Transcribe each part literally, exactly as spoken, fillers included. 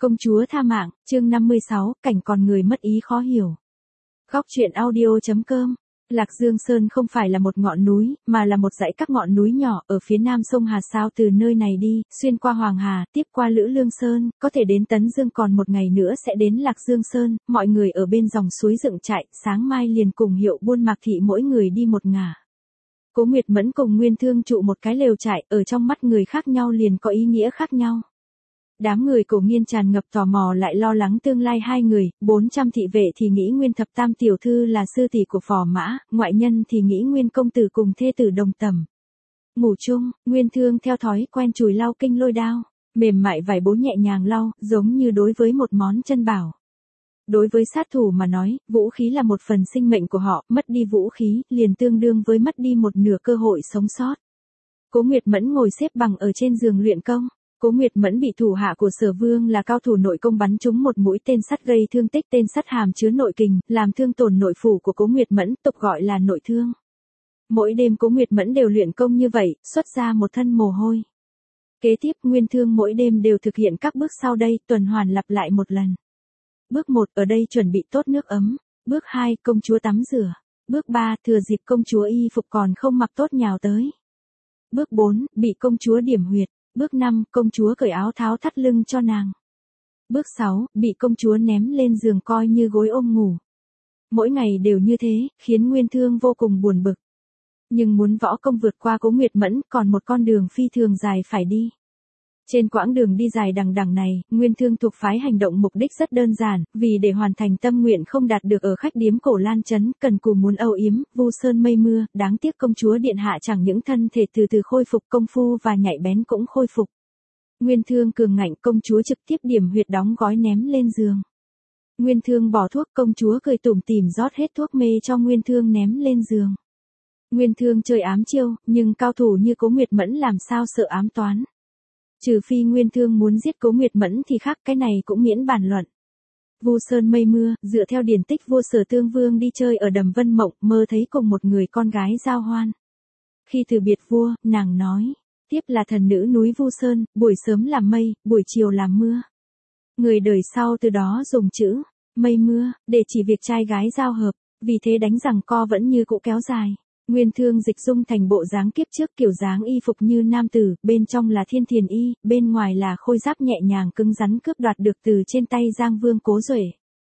Công chúa tha mạng, chương năm mươi sáu, cảnh còn người mất ý khó hiểu. Góc truyện audio.com. Lạc Dương Sơn không phải là một ngọn núi, mà là một dãy các ngọn núi nhỏ ở phía nam sông Hà Sao. Từ nơi này đi, xuyên qua Hoàng Hà, tiếp qua Lữ Lương Sơn, có thể đến Tấn Dương, còn một ngày nữa sẽ đến Lạc Dương Sơn. Mọi người ở bên dòng suối dựng trại, sáng mai liền cùng Hiệu Buôn Mạc Thị mỗi người đi một ngả. Cố Nguyệt Mẫn cùng Nguyên Thương trụ một cái lều trại, ở trong mắt người khác nhau liền có ý nghĩa khác nhau. Đám người Cổ Nghiên tràn ngập tò mò lại lo lắng tương lai hai người, bốn trăm thị vệ thì nghĩ Nguyên thập tam tiểu thư là sư tỷ của Phò Mã, ngoại nhân thì nghĩ Nguyên công tử cùng thê tử đồng tầm. Ngủ chung, Nguyên Thương theo thói quen chùi lau kinh lôi đao, mềm mại vải bố nhẹ nhàng lau, giống như đối với một món chân bảo. Đối với sát thủ mà nói, vũ khí là một phần sinh mệnh của họ, mất đi vũ khí, liền tương đương với mất đi một nửa cơ hội sống sót. Cố Nguyệt Mẫn ngồi xếp bằng ở trên giường luyện công. Cố Nguyệt Mẫn bị thủ hạ của Sở Vương là cao thủ nội công bắn trúng một mũi tên sắt gây thương tích, tên sắt hàm chứa nội kình, làm thương tổn nội phủ của Cố Nguyệt Mẫn, tục gọi là nội thương. Mỗi đêm Cố Nguyệt Mẫn đều luyện công như vậy, xuất ra một thân mồ hôi. Kế tiếp Nguyên Thương mỗi đêm đều thực hiện các bước sau đây, tuần hoàn lặp lại một lần. Bước một, ở đây chuẩn bị tốt nước ấm. Bước hai, công chúa tắm rửa. Bước ba, thừa dịp công chúa y phục còn không mặc tốt nhào tới. Bước bốn, bị công chúa điểm huyệt. Bước năm, công chúa cởi áo tháo thắt lưng cho nàng. Bước sáu, bị công chúa ném lên giường coi như gối ôm ngủ. Mỗi ngày đều như thế, khiến Nguyên Thương vô cùng buồn bực. Nhưng muốn võ công vượt qua Cố Nguyệt Mẫn, còn một con đường phi thường dài phải đi. Trên quãng đường đi dài đằng đằng này, Nguyên Thương thuộc phái hành động mục đích rất đơn giản, vì để hoàn thành tâm nguyện không đạt được ở khách điếm Cổ Lan Trấn, cần cù muốn âu yếm, vu sơn mây mưa, đáng tiếc công chúa điện hạ chẳng những thân thể từ từ khôi phục, công phu và nhạy bén cũng khôi phục. Nguyên Thương cường ngạnh, công chúa trực tiếp điểm huyệt đóng gói ném lên giường. Nguyên Thương bỏ thuốc, công chúa cười tủm tỉm rót hết thuốc mê cho Nguyên Thương ném lên giường. Nguyên Thương chơi ám chiêu, nhưng cao thủ như Cố Nguyệt Mẫn làm sao sợ ám toán. Trừ phi Nguyên Thương muốn giết Cố Nguyệt Mẫn thì khác, cái này cũng miễn bàn luận. Vu sơn mây mưa, dựa theo điển tích vua Sở Tương Vương đi chơi ở Đầm Vân Mộng, mơ thấy cùng một người con gái giao hoan. Khi từ biệt vua, nàng nói, tiếp là thần nữ núi Vu Sơn, buổi sớm làm mây, buổi chiều làm mưa. Người đời sau từ đó dùng chữ mây mưa để chỉ việc trai gái giao hợp, vì thế đánh giằng co vẫn như cũ kéo dài. Nguyên Thương dịch dung thành bộ dáng kiếp trước, kiểu dáng y phục như nam tử, bên trong là thiên thiền y, bên ngoài là khôi giáp nhẹ nhàng cứng rắn cướp đoạt được từ trên tay Giang Vương Cố Duệ.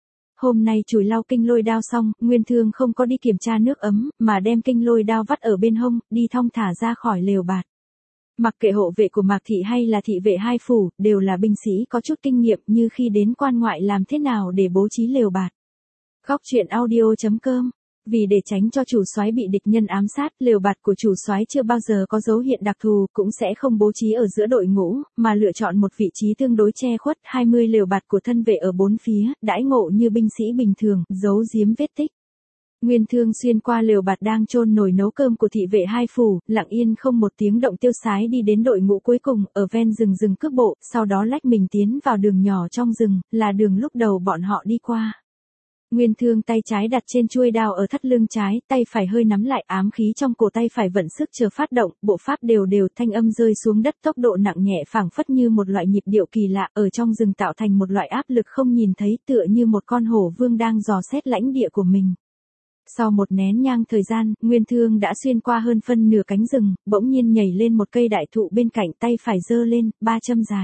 Hôm nay chùi lau kinh lôi đao xong, Nguyên Thương không có đi kiểm tra nước ấm, mà đem kinh lôi đao vắt ở bên hông, đi thong thả ra khỏi lều bạt. Mặc kệ hộ vệ của Mạc Thị hay là thị vệ hai phủ, đều là binh sĩ có chút kinh nghiệm, như khi đến quan ngoại làm thế nào để bố trí lều bạt. Góc truyện audio.com. Vì để tránh cho chủ soái bị địch nhân ám sát, lều bạt của chủ soái chưa bao giờ có dấu hiện đặc thù, cũng sẽ không bố trí ở giữa đội ngũ, mà lựa chọn một vị trí tương đối che khuất. hai mươi lều bạt của thân vệ ở bốn phía, đãi ngộ như binh sĩ bình thường, giấu giếm vết tích. Nguyên Thương xuyên qua lều bạt đang chôn nồi nấu cơm của thị vệ hai phủ, lặng yên không một tiếng động tiêu sái đi đến đội ngũ cuối cùng, ở ven rừng rừng cước bộ, sau đó lách mình tiến vào đường nhỏ trong rừng, là đường lúc đầu bọn họ đi qua. Nguyên Thương tay trái đặt trên chuôi đao ở thắt lưng trái, tay phải hơi nắm lại, ám khí trong cổ tay phải vận sức chờ phát động, bộ pháp đều đều, thanh âm rơi xuống đất tốc độ nặng nhẹ phảng phất như một loại nhịp điệu kỳ lạ, ở trong rừng tạo thành một loại áp lực không nhìn thấy, tựa như một con hổ vương đang dò xét lãnh địa của mình. Sau một nén nhang thời gian, Nguyên Thương đã xuyên qua hơn phân nửa cánh rừng, bỗng nhiên nhảy lên một cây đại thụ bên cạnh, tay phải giơ lên, ba châm dài.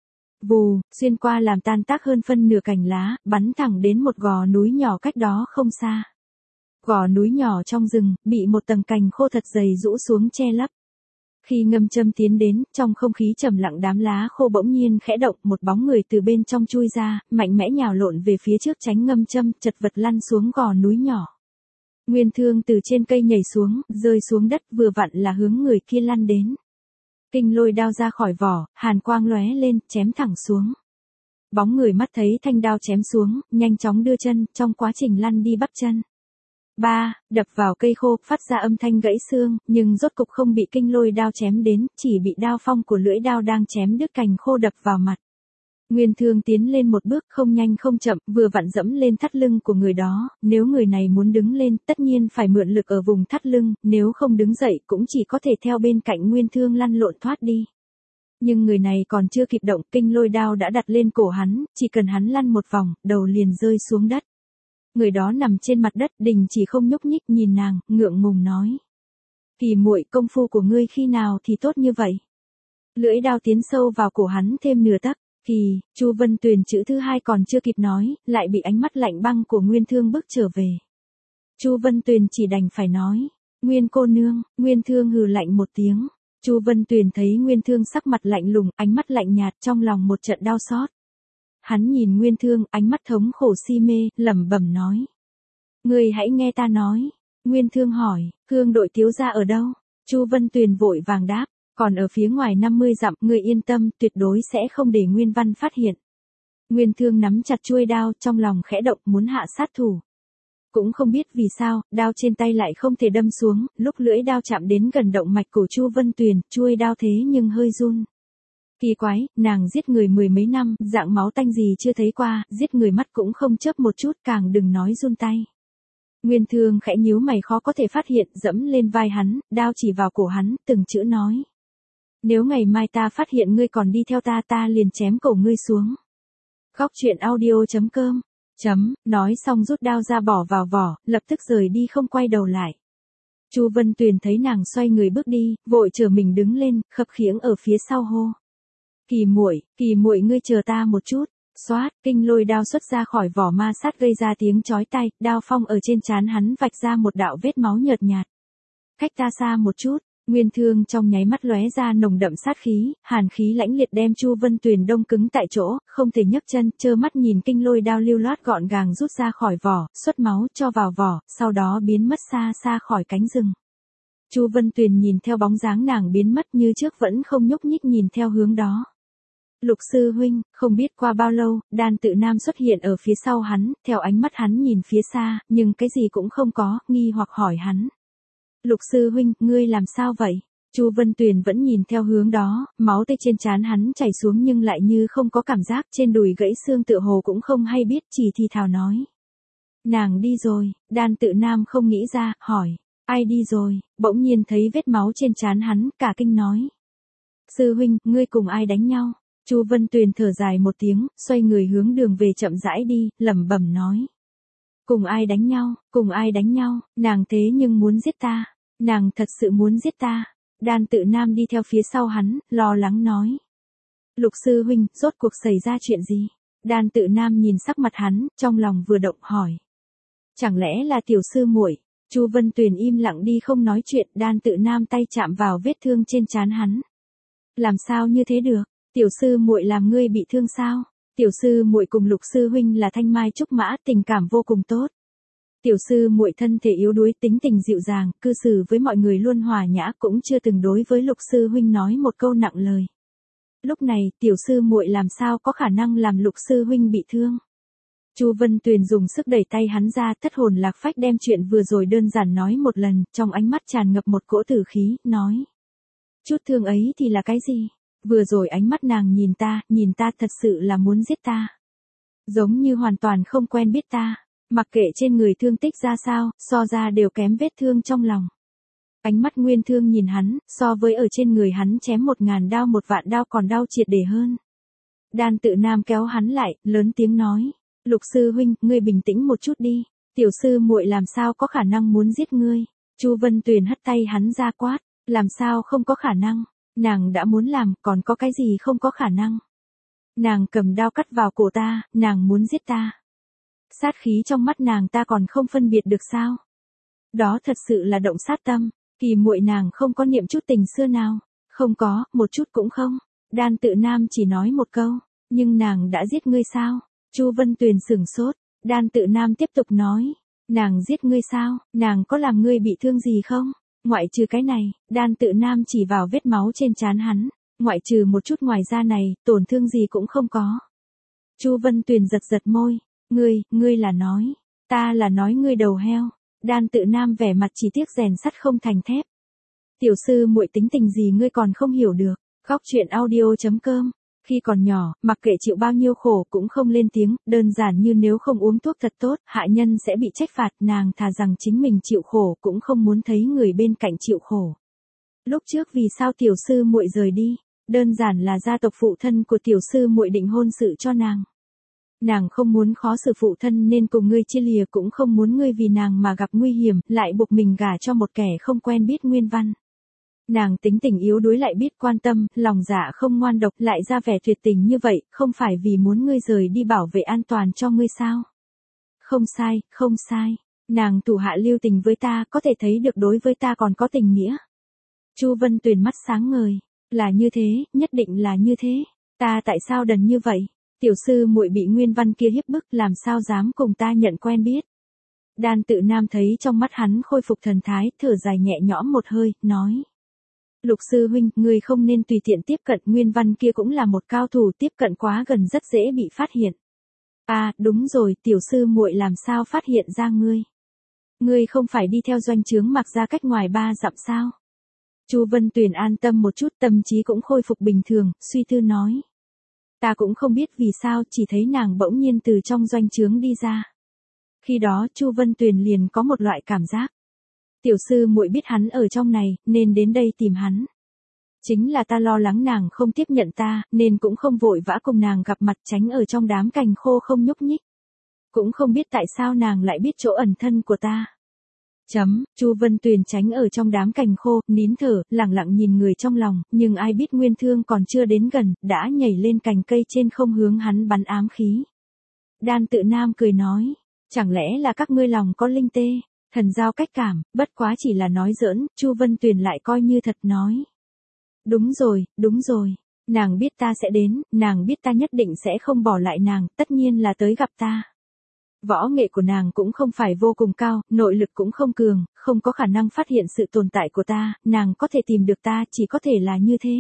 Vù, xuyên qua làm tan tác hơn phân nửa cành lá, bắn thẳng đến một gò núi nhỏ cách đó không xa. Gò núi nhỏ trong rừng, bị một tầng cành khô thật dày rũ xuống che lấp. Khi ngâm châm tiến đến, trong không khí trầm lặng đám lá khô bỗng nhiên khẽ động, một bóng người từ bên trong chui ra, mạnh mẽ nhào lộn về phía trước tránh ngâm châm, chật vật lăn xuống gò núi nhỏ. Nguyên Thương từ trên cây nhảy xuống, rơi xuống đất, vừa vặn là hướng người kia lăn đến. Kinh lôi đao ra khỏi vỏ, hàn quang lóe lên, chém thẳng xuống. Bóng người mắt thấy thanh đao chém xuống, nhanh chóng đưa chân, trong quá trình lăn đi bắp chân. Ba, đập vào cây khô, phát ra âm thanh gãy xương, nhưng rốt cục không bị kinh lôi đao chém đến, chỉ bị đao phong của lưỡi đao đang chém đứt cành khô đập vào mặt. Nguyên Thương tiến lên một bước không nhanh không chậm, vừa vặn dẫm lên thắt lưng của người đó, nếu người này muốn đứng lên, tất nhiên phải mượn lực ở vùng thắt lưng, nếu không đứng dậy cũng chỉ có thể theo bên cạnh Nguyên Thương lăn lộn thoát đi. Nhưng người này còn chưa kịp động, kinh lôi đao đã đặt lên cổ hắn, chỉ cần hắn lăn một vòng, đầu liền rơi xuống đất. Người đó nằm trên mặt đất, Đình chỉ không nhúc nhích, nhìn nàng, ngượng ngùng nói. Kỳ muội, công phu của ngươi khi nào thì tốt như vậy? Lưỡi đao tiến sâu vào cổ hắn thêm nửa tấc. Kỳ, Chu Vân Tuyền chữ thứ hai còn chưa kịp nói, lại bị ánh mắt lạnh băng của Nguyên Thương bức trở về. Chu Vân Tuyền chỉ đành phải nói, Nguyên cô nương. Nguyên Thương hừ lạnh một tiếng. Chu Vân Tuyền thấy Nguyên Thương sắc mặt lạnh lùng, ánh mắt lạnh nhạt, trong lòng một trận đau xót. Hắn nhìn Nguyên Thương, ánh mắt thống khổ si mê, lẩm bẩm nói. Ngươi hãy nghe ta nói. Nguyên Thương hỏi, Hương đội thiếu gia ở đâu? Chu Vân Tuyền vội vàng đáp, còn ở phía ngoài năm mươi dặm, ngươi yên tâm, tuyệt đối sẽ không để Nguyên Văn phát hiện. Nguyên Thương nắm chặt chuôi đao, trong lòng khẽ động muốn hạ sát thủ. Cũng không biết vì sao, đao trên tay lại không thể đâm xuống, lúc lưỡi đao chạm đến gần động mạch cổ Chu Vân Tuyền, chuôi đao thế nhưng hơi run. Kỳ quái, nàng giết người mười mấy năm, dạng máu tanh gì chưa thấy qua, giết người mắt cũng không chớp một chút, càng đừng nói run tay. Nguyên Thương khẽ nhíu mày khó có thể phát hiện, dẫm lên vai hắn, đao chỉ vào cổ hắn, từng chữ nói. Nếu ngày mai ta phát hiện ngươi còn đi theo ta, ta liền chém cổ ngươi xuống. Góc truyện audio chấm com Chấm, nói xong rút đao ra bỏ vào vỏ, lập tức rời đi không quay đầu lại. Chu Vân Tuyền thấy nàng xoay người bước đi, vội chờ mình đứng lên, khập khiễng ở phía sau hô. Kỳ muội, Kỳ muội ngươi chờ ta một chút. Xoát, kinh lôi đao xuất ra khỏi vỏ ma sát gây ra tiếng chói tai, đao phong ở trên trán hắn vạch ra một đạo vết máu nhợt nhạt. Cách ta xa một chút. Nguyên Thương trong nháy mắt lóe ra nồng đậm sát khí, hàn khí lãnh liệt đem Chu Vân Tuyền đông cứng tại chỗ, không thể nhấc chân, trơ mắt nhìn kinh lôi đao lưu loát gọn gàng rút ra khỏi vỏ, xuất máu cho vào vỏ, sau đó biến mất xa xa khỏi cánh rừng. Chu Vân Tuyền nhìn theo bóng dáng nàng biến mất như trước vẫn không nhúc nhích nhìn theo hướng đó. Lục sư huynh, không biết qua bao lâu, Đan Tự Nam xuất hiện ở phía sau hắn, theo ánh mắt hắn nhìn phía xa, nhưng cái gì cũng không có, nghi hoặc hỏi hắn. Lục sư huynh, ngươi làm sao vậy? Chu Vân Tuyền vẫn nhìn theo hướng đó, máu tươi trên trán hắn chảy xuống nhưng lại như không có cảm giác, trên đùi gãy xương tựa hồ cũng không hay biết, chỉ thì thào nói. Nàng đi rồi. Đan Tự Nam không nghĩ ra, hỏi, ai đi rồi? Bỗng nhiên thấy vết máu trên trán hắn, cả kinh nói. Sư huynh, ngươi cùng ai đánh nhau? Chu Vân Tuyền thở dài một tiếng, xoay người hướng đường về chậm rãi đi, lẩm bẩm nói. Cùng ai đánh nhau, cùng ai đánh nhau, nàng thế nhưng muốn giết ta, nàng thật sự muốn giết ta. Đan Tự Nam đi theo phía sau hắn, lo lắng nói. Lục sư huynh, rốt cuộc xảy ra chuyện gì? Đan Tự Nam nhìn sắc mặt hắn, trong lòng vừa động hỏi. Chẳng lẽ là tiểu sư muội? Chu Vân Tuyền im lặng đi không nói chuyện, Đan Tự Nam tay chạm vào vết thương trên trán hắn. Làm sao như thế được? Tiểu sư muội làm ngươi bị thương sao? Tiểu sư muội cùng Lục sư huynh là thanh mai trúc mã, tình cảm vô cùng tốt. Tiểu sư muội thân thể yếu đuối, tính tình dịu dàng, cư xử với mọi người luôn hòa nhã, cũng chưa từng đối với Lục sư huynh nói một câu nặng lời. Lúc này, tiểu sư muội làm sao có khả năng làm Lục sư huynh bị thương? Chu Vân Tuyền dùng sức đẩy tay hắn ra, thất hồn lạc phách đem chuyện vừa rồi đơn giản nói một lần, trong ánh mắt tràn ngập một cỗ tử khí, nói. Chút thương ấy thì là cái gì? Vừa rồi ánh mắt nàng nhìn ta, nhìn ta thật sự là muốn giết ta. Giống như hoàn toàn không quen biết ta, mặc kệ trên người thương tích ra sao, so ra đều kém vết thương trong lòng. Ánh mắt Nguyên Thương nhìn hắn, so với ở trên người hắn chém một ngàn đao một vạn đao còn đau triệt để hơn. Đan Tự Nam kéo hắn lại, lớn tiếng nói. Lục sư huynh, ngươi bình tĩnh một chút đi, tiểu sư muội làm sao có khả năng muốn giết ngươi? Chu Vân Tuyền hất tay hắn ra quát, làm sao không có khả năng? Nàng đã muốn làm, còn có cái gì không có khả năng? Nàng cầm đao cắt vào cổ ta, nàng muốn giết ta. Sát khí trong mắt nàng ta còn không phân biệt được sao? Đó thật sự là động sát tâm, Kỳ muội nàng không có niệm chút tình xưa nào, không có, một chút cũng không. Đan Tự Nam chỉ nói một câu, nhưng nàng đã giết ngươi sao? Chu Vân Tuyền sửng sốt, Đan Tự Nam tiếp tục nói, nàng giết ngươi sao, nàng có làm ngươi bị thương gì không? Ngoại trừ cái này, Đan Tự Nam chỉ vào vết máu trên trán hắn, ngoại trừ một chút ngoài da này, tổn thương gì cũng không có. Chu Vân Tuyền giật giật môi, ngươi, ngươi là nói, ta là nói ngươi đầu heo. Đan Tự Nam vẻ mặt chỉ tiếc rèn sắt không thành thép. Tiểu sư muội tính tình gì ngươi còn không hiểu được. Góc truyện audio chấm com. Khi còn nhỏ, mặc kệ chịu bao nhiêu khổ cũng không lên tiếng, đơn giản như nếu không uống thuốc thật tốt, hạ nhân sẽ bị trách phạt, nàng thà rằng chính mình chịu khổ cũng không muốn thấy người bên cạnh chịu khổ. Lúc trước vì sao tiểu sư muội rời đi? đơn giản là gia tộc phụ thân của tiểu sư muội định hôn sự cho nàng. Nàng không muốn khó xử phụ thân nên cùng ngươi chia lìa, cũng không muốn ngươi vì nàng mà gặp nguy hiểm, lại buộc mình gả cho một kẻ không quen biết Nguyên Văn. Nàng tính tình yếu đuối lại biết quan tâm, lòng dạ không ngoan độc, lại ra vẻ tuyệt tình như vậy, không phải vì muốn ngươi rời đi bảo vệ an toàn cho ngươi sao? Không sai, không sai. Nàng thủ hạ lưu tình với ta, có thể thấy được đối với ta còn có tình nghĩa. Chu Vân Tuyền mắt sáng ngời. Là như thế, nhất định là như thế. Ta tại sao đần như vậy? Tiểu sư muội bị Nguyên Văn kia hiếp bức, làm sao dám cùng ta nhận quen biết? Đan Tự Nam thấy trong mắt hắn khôi phục thần thái, thở dài nhẹ nhõm một hơi, nói. Lục sư huynh, người không nên tùy tiện tiếp cận, Nguyên Văn kia cũng là một cao thủ, tiếp cận quá gần rất dễ bị phát hiện. À, đúng rồi, tiểu sư muội làm sao phát hiện ra ngươi? Ngươi không phải đi theo doanh trướng Mạc gia cách ngoài ba dặm sao? Chu Vân Tuyền an tâm một chút, tâm trí cũng khôi phục bình thường, suy tư nói. Ta cũng không biết vì sao, chỉ thấy nàng bỗng nhiên từ trong doanh trướng đi ra. Khi đó Chu Vân Tuyền liền có một loại cảm giác. Tiểu sư muội biết hắn ở trong này, nên đến đây tìm hắn. Chính là ta lo lắng nàng không tiếp nhận ta, nên cũng không vội vã cùng nàng gặp mặt, tránh ở trong đám cành khô không nhúc nhích. Cũng không biết tại sao nàng lại biết chỗ ẩn thân của ta. Chấm, Chu Vân Tuyền tránh ở trong đám cành khô, nín thở, lặng lặng nhìn người trong lòng, nhưng ai biết Nguyên Thương còn chưa đến gần, đã nhảy lên cành cây trên không hướng hắn bắn ám khí. Đan Tự Nam cười nói, chẳng lẽ là các ngươi lòng có linh tê, thần giao cách cảm, bất quá chỉ là nói giỡn, Chu Vân Tuyền lại coi như thật nói. Đúng rồi, đúng rồi, nàng biết ta sẽ đến, nàng biết ta nhất định sẽ không bỏ lại nàng, tất nhiên là tới gặp ta. Võ nghệ của nàng cũng không phải vô cùng cao, nội lực cũng không cường, không có khả năng phát hiện sự tồn tại của ta, nàng có thể tìm được ta, chỉ có thể là như thế.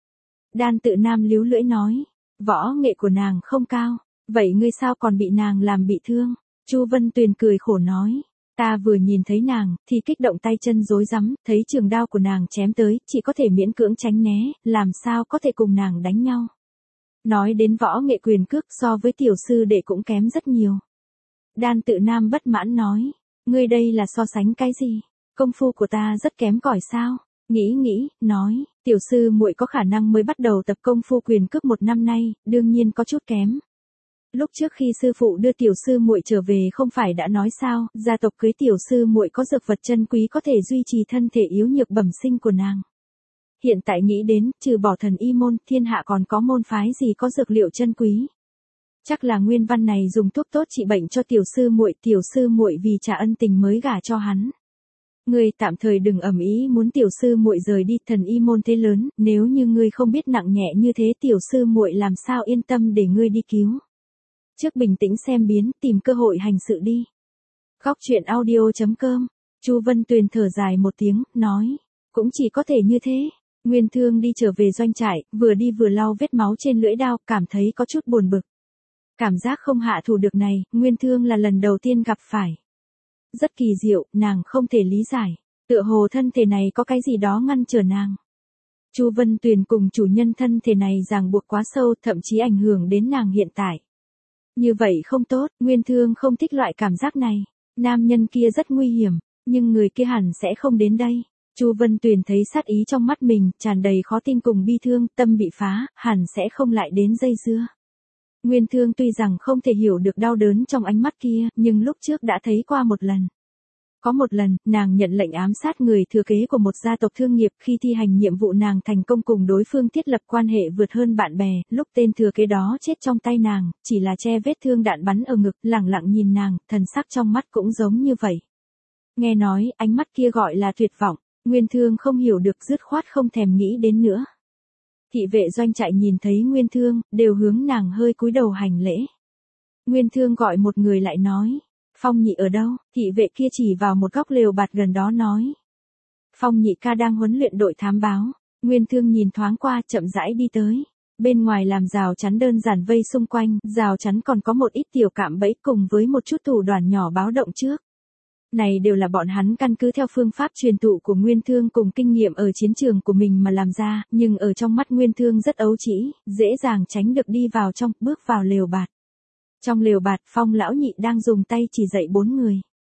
Đan Tự Nam líu lưỡi nói, võ nghệ của nàng không cao, vậy ngươi sao còn bị nàng làm bị thương? Chu Vân Tuyền cười khổ nói, ta vừa nhìn thấy nàng, thì kích động tay chân rối rắm, thấy trường đao của nàng chém tới, chỉ có thể miễn cưỡng tránh né, làm sao có thể cùng nàng đánh nhau. Nói đến võ nghệ quyền cước so với tiểu sư đệ cũng kém rất nhiều. Đan Tự Nam bất mãn nói, ngươi đây là so sánh cái gì? Công phu của ta rất kém cỏi sao? Nghĩ nghĩ, nói, tiểu sư muội có khả năng mới bắt đầu tập công phu quyền cước một năm nay, đương nhiên có chút kém. Lúc trước khi sư phụ đưa tiểu sư muội trở về không phải đã nói sao, gia tộc cưới tiểu sư muội có dược vật chân quý có thể duy trì thân thể yếu nhược bẩm sinh của nàng. Hiện tại nghĩ đến, trừ bỏ thần y môn, thiên hạ còn có môn phái gì có dược liệu chân quý. Chắc là Nguyên Văn này dùng thuốc tốt trị bệnh cho tiểu sư muội, tiểu sư muội vì trả ân tình mới gả cho hắn. Ngươi tạm thời đừng ầm ĩ muốn tiểu sư muội rời đi, thần y môn thế lớn, nếu như ngươi không biết nặng nhẹ như thế tiểu sư muội làm sao yên tâm để ngươi đi cứu. Trước bình tĩnh xem biến, tìm cơ hội hành sự đi. Góc truyện audio chấm com. Chu Vân Tuyền thở dài một tiếng, nói, cũng chỉ có thể như thế. Nguyên Thương đi trở về doanh trại, vừa đi vừa lau vết máu trên lưỡi đao, cảm thấy có chút buồn bực. Cảm giác không hạ thủ được này, Nguyên Thương là lần đầu tiên gặp phải. Rất kỳ diệu, nàng không thể lý giải. Tựa hồ thân thể này có cái gì đó ngăn trở nàng. Chu Vân Tuyền cùng chủ nhân thân thể này ràng buộc quá sâu, thậm chí ảnh hưởng đến nàng hiện tại. Như vậy không tốt, Nguyên Thương không thích loại cảm giác này. Nam nhân kia rất nguy hiểm, nhưng người kia hẳn sẽ không đến đây. Chu Vân Tuyền thấy sát ý trong mắt mình, tràn đầy khó tin cùng bi thương, tâm bị phá, hẳn sẽ không lại đến dây dưa. Nguyên Thương tuy rằng không thể hiểu được đau đớn trong ánh mắt kia, nhưng lúc trước đã thấy qua một lần. Có một lần, nàng nhận lệnh ám sát người thừa kế của một gia tộc thương nghiệp, khi thi hành nhiệm vụ nàng thành công cùng đối phương thiết lập quan hệ vượt hơn bạn bè, lúc tên thừa kế đó chết trong tay nàng, chỉ là che vết thương đạn bắn ở ngực, lẳng lặng nhìn nàng, thần sắc trong mắt cũng giống như vậy. Nghe nói, ánh mắt kia gọi là tuyệt vọng, Nguyên Thương không hiểu được, dứt khoát không thèm nghĩ đến nữa. Thị vệ doanh trại nhìn thấy Nguyên Thương, đều hướng nàng hơi cúi đầu hành lễ. Nguyên Thương gọi một người lại nói, Phong nhị ở đâu? Thị vệ kia chỉ vào một góc lều bạt gần đó nói. Phong nhị ca đang huấn luyện đội thám báo. Nguyên Thương nhìn thoáng qua, chậm rãi đi tới. Bên ngoài làm rào chắn đơn giản vây xung quanh, rào chắn còn có một ít tiểu cạm bẫy cùng với một chút thủ đoàn nhỏ báo động trước. Này đều là bọn hắn căn cứ theo phương pháp truyền thụ của Nguyên Thương cùng kinh nghiệm ở chiến trường của mình mà làm ra, nhưng ở trong mắt Nguyên Thương rất ấu trĩ, dễ dàng tránh được đi vào trong, bước vào lều bạt. Trong lều bạt, Phong lão nhị đang dùng tay chỉ dạy bốn người.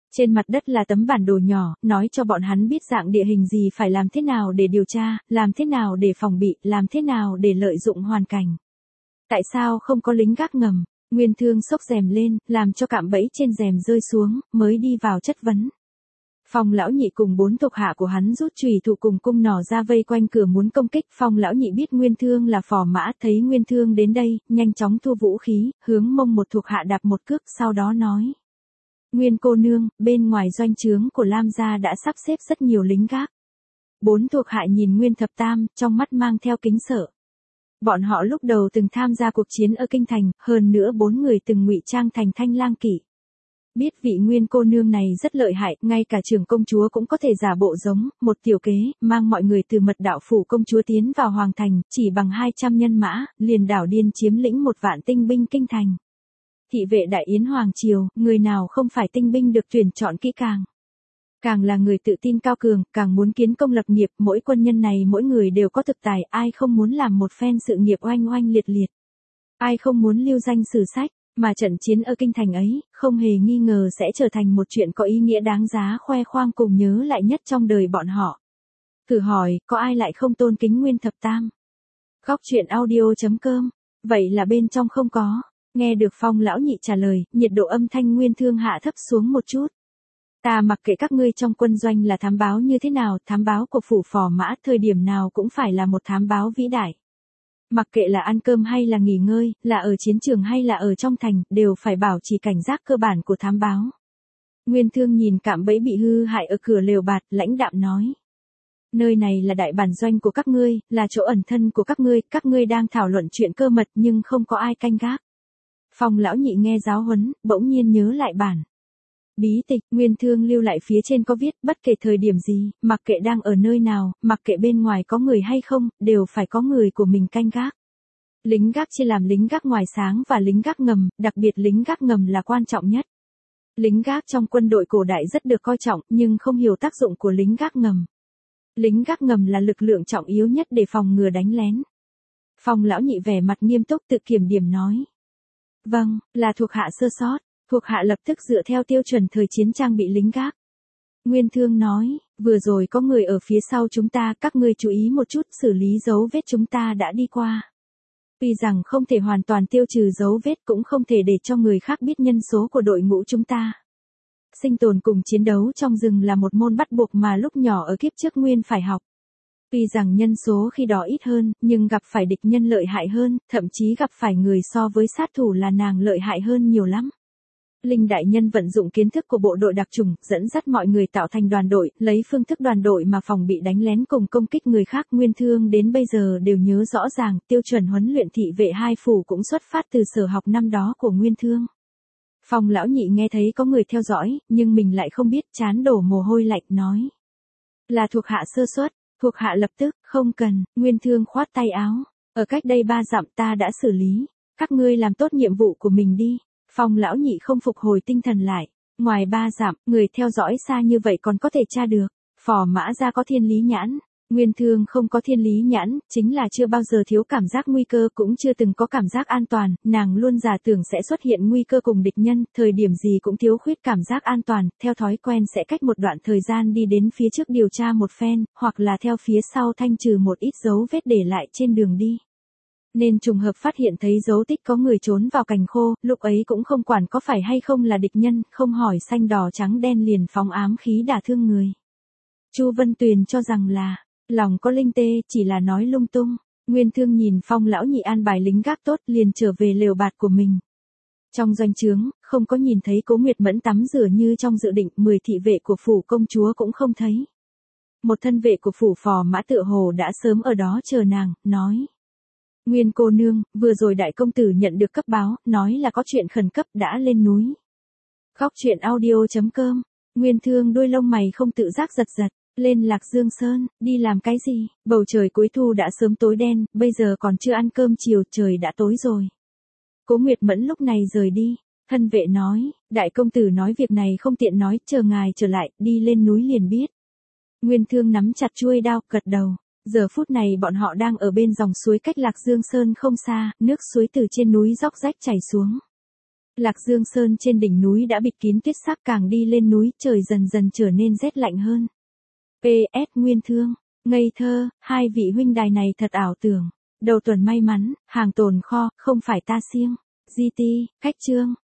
Trên mặt đất là tấm bản đồ nhỏ, nói cho bọn hắn biết dạng địa hình gì phải làm thế nào để điều tra, làm thế nào để phòng bị, làm thế nào để lợi dụng hoàn cảnh. Tại sao không có lính gác ngầm? Nguyên Thương xốc rèm lên, làm cho cạm bẫy trên rèm rơi xuống, mới đi vào chất vấn. Phong lão nhị cùng bốn thuộc hạ của hắn rút chùy thủ cùng cung nỏ ra vây quanh cửa muốn công kích. Phong lão nhị biết Nguyên Thương là phò mã, thấy Nguyên Thương đến đây, nhanh chóng thu vũ khí, hướng mông một thuộc hạ đạp một cước, sau đó nói. Nguyên cô nương, bên ngoài doanh trướng của Lam gia đã sắp xếp rất nhiều lính gác. Bốn thuộc hạ nhìn Nguyên Thập Tam, trong mắt mang theo kính sợ. Bọn họ lúc đầu từng tham gia cuộc chiến ở Kinh Thành, hơn nữa bốn người từng ngụy trang thành Thanh Lang kỵ. Biết vị Nguyên cô nương này rất lợi hại, ngay cả trưởng công chúa cũng có thể giả bộ giống, một tiểu kế, mang mọi người từ mật đạo phủ công chúa tiến vào Hoàng Thành, chỉ bằng hai trăm nhân mã, liền đảo điên chiếm lĩnh một vạn tinh binh Kinh Thành. Thị vệ Đại Yến Hoàng Triều, người nào không phải tinh binh được tuyển chọn kỹ càng. Càng là người tự tin cao cường, càng muốn kiến công lập nghiệp, mỗi quân nhân này mỗi người đều có thực tài, ai không muốn làm một phen sự nghiệp oanh oanh liệt liệt. Ai không muốn lưu danh sử sách, mà trận chiến ở Kinh Thành ấy, không hề nghi ngờ sẽ trở thành một chuyện có ý nghĩa đáng giá khoe khoang cùng nhớ lại nhất trong đời bọn họ. Thử hỏi, có ai lại không tôn kính Nguyên Thập Tam? Góc truyện audio chấm com, vậy là bên trong không có. Nghe được Phong lão nhị trả lời, nhiệt độ âm thanh Nguyên Thương hạ thấp xuống một chút. Ta mặc kệ các ngươi trong quân doanh là thám báo như thế nào, thám báo của phủ phò mã thời điểm nào cũng phải là một thám báo vĩ đại. Mặc kệ là ăn cơm hay là nghỉ ngơi, là ở chiến trường hay là ở trong thành, đều phải bảo trì cảnh giác cơ bản của thám báo. Nguyên Thương nhìn cạm bẫy bị hư hại ở cửa lều bạt, lãnh đạm nói. Nơi này là đại bản doanh của các ngươi, là chỗ ẩn thân của các ngươi, các ngươi đang thảo luận chuyện cơ mật nhưng không có ai canh gác. Phong lão nhị nghe giáo huấn, bỗng nhiên nhớ lại bản bí tịch, Nguyên Thương lưu lại phía trên có viết, bất kể thời điểm gì, mặc kệ đang ở nơi nào, mặc kệ bên ngoài có người hay không, đều phải có người của mình canh gác. Lính gác chia làm lính gác ngoài sáng và lính gác ngầm, đặc biệt lính gác ngầm là quan trọng nhất. Lính gác trong quân đội cổ đại rất được coi trọng, nhưng không hiểu tác dụng của lính gác ngầm. Lính gác ngầm là lực lượng trọng yếu nhất để phòng ngừa đánh lén. Phong lão nhị vẻ mặt nghiêm túc tự kiểm điểm nói. Vâng, là thuộc hạ sơ sót. Thuộc hạ lập tức dựa theo tiêu chuẩn thời chiến trang bị lính gác. Nguyên Thương nói, vừa rồi có người ở phía sau chúng ta, các ngươi chú ý một chút, xử lý dấu vết chúng ta đã đi qua. Tuy rằng không thể hoàn toàn tiêu trừ dấu vết, cũng không thể để cho người khác biết nhân số của đội ngũ chúng ta. Sinh tồn cùng chiến đấu trong rừng là một môn bắt buộc mà lúc nhỏ ở kiếp trước Nguyên phải học. Tuy rằng nhân số khi đó ít hơn, nhưng gặp phải địch nhân lợi hại hơn, thậm chí gặp phải người so với sát thủ là nàng lợi hại hơn nhiều lắm. Linh đại nhân vận dụng kiến thức của bộ đội đặc chủng, dẫn dắt mọi người tạo thành đoàn đội, lấy phương thức đoàn đội mà phòng bị đánh lén cùng công kích người khác. Nguyên Thương đến bây giờ đều nhớ rõ ràng, tiêu chuẩn huấn luyện thị vệ hai phủ cũng xuất phát từ sở học năm đó của Nguyên Thương. Phong lão nhị nghe thấy có người theo dõi, nhưng mình lại không biết, trán đổ mồ hôi lạnh nói. Là thuộc hạ sơ suất, thuộc hạ lập tức, không cần. Nguyên Thương khoát tay áo. Ở cách đây ba dặm ta đã xử lý, các ngươi làm tốt nhiệm vụ của mình đi. Phong lão nhị không phục hồi tinh thần lại. Ngoài ba dặm, người theo dõi xa như vậy còn có thể tra được. Phò mã ra có thiên lý nhãn. Nguyên Thương không có thiên lý nhãn, chính là chưa bao giờ thiếu cảm giác nguy cơ, cũng chưa từng có cảm giác an toàn. Nàng luôn giả tưởng sẽ xuất hiện nguy cơ cùng địch nhân, thời điểm gì cũng thiếu khuyết cảm giác an toàn, theo thói quen sẽ cách một đoạn thời gian đi đến phía trước điều tra một phen, hoặc là theo phía sau thanh trừ một ít dấu vết để lại trên đường đi. Nên trùng hợp phát hiện thấy dấu tích có người trốn vào cành khô, lúc ấy cũng không quản có phải hay không là địch nhân, không hỏi xanh đỏ trắng đen liền phóng ám khí đả thương người. Chu Vân Tuyền cho rằng là, lòng có linh tê, chỉ là nói lung tung. Nguyên Thương nhìn Phong lão nhị an bài lính gác tốt, liền trở về lều bạt của mình. Trong doanh trướng, không có nhìn thấy Cố Nguyệt Mẫn tắm rửa như trong dự định, mười thị vệ của phủ công chúa cũng không thấy. Một thân vệ của phủ phò mã tựa hồ đã sớm ở đó chờ nàng, nói. Nguyên cô nương, vừa rồi đại công tử nhận được cấp báo, nói là có chuyện khẩn cấp đã lên núi. Góc truyện audio chấm com, Nguyên Thương đôi lông mày không tự giác giật giật, lên Lạc Dương Sơn, đi làm cái gì, bầu trời cuối thu đã sớm tối đen, bây giờ còn chưa ăn cơm chiều, trời đã tối rồi. Cố Nguyệt Mẫn lúc này rời đi, thân vệ nói, đại công tử nói việc này không tiện nói, chờ ngài trở lại, đi lên núi liền biết. Nguyên Thương nắm chặt chuôi đao, gật đầu. Giờ phút này bọn họ đang ở bên dòng suối cách Lạc Dương Sơn không xa, nước suối từ trên núi róc rách chảy xuống. Lạc Dương Sơn trên đỉnh núi đã bịt kín tuyết sắc, càng đi lên núi trời dần dần trở nên rét lạnh hơn. pê ét Nguyên Thương, ngây thơ, hai vị huynh đài này thật ảo tưởng. Đầu tuần may mắn, hàng tồn kho, không phải ta siêng. giê tê, khách trương.